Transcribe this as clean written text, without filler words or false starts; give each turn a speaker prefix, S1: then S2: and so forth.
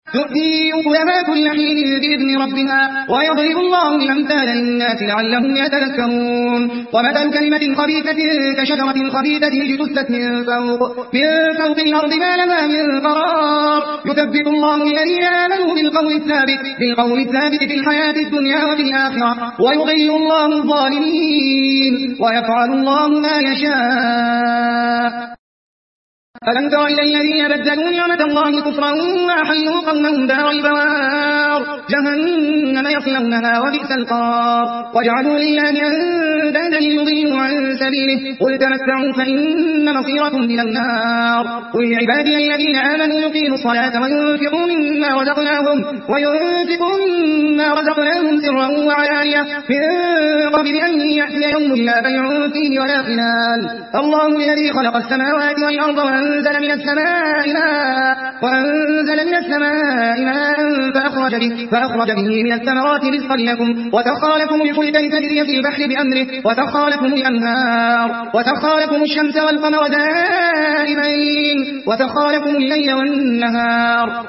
S1: تؤتي أكلها كل حين بإذن ربها ويضرب الله الأمثال للناس لعلهم يتذكرون. ومثل كلمة خبيثة كشجرة خبيثة اجتثت من فوق الأرض ما لها من قرار يثبت الله الذين آمنوا بالقول الثابت في الحياة الدنيا وفي الآخرة ويضل الله الظالمين ويفعل الله ما يشاء. ألم تر إلى الذين بدلوا نعمة الله كفرا وأحلوا قومهم دار البوار جهنم يصلونها وبئس القرار وجعلوا لله أندادا ليضلوا عن سبيله قل تمتعوا فإن مصيركم إلى النار. قل لعبادي الذين آمنوا يقيموا الصلاة وينفقوا مما رزقناهم سرا وعلانية من قبل أن يأتي يوم لا بيع فيه ولا خلال. الله الذي خلق السماوات والأرض وأنزل من السماء ماء فأخرج به من الثمرات رزقا لكم وسخر لكم الفلك لتجري في البحر بأمره وسخر لكم الأنهار وسخر لكم الشمس والقمر دائبين وسخر لكم الليل والنهار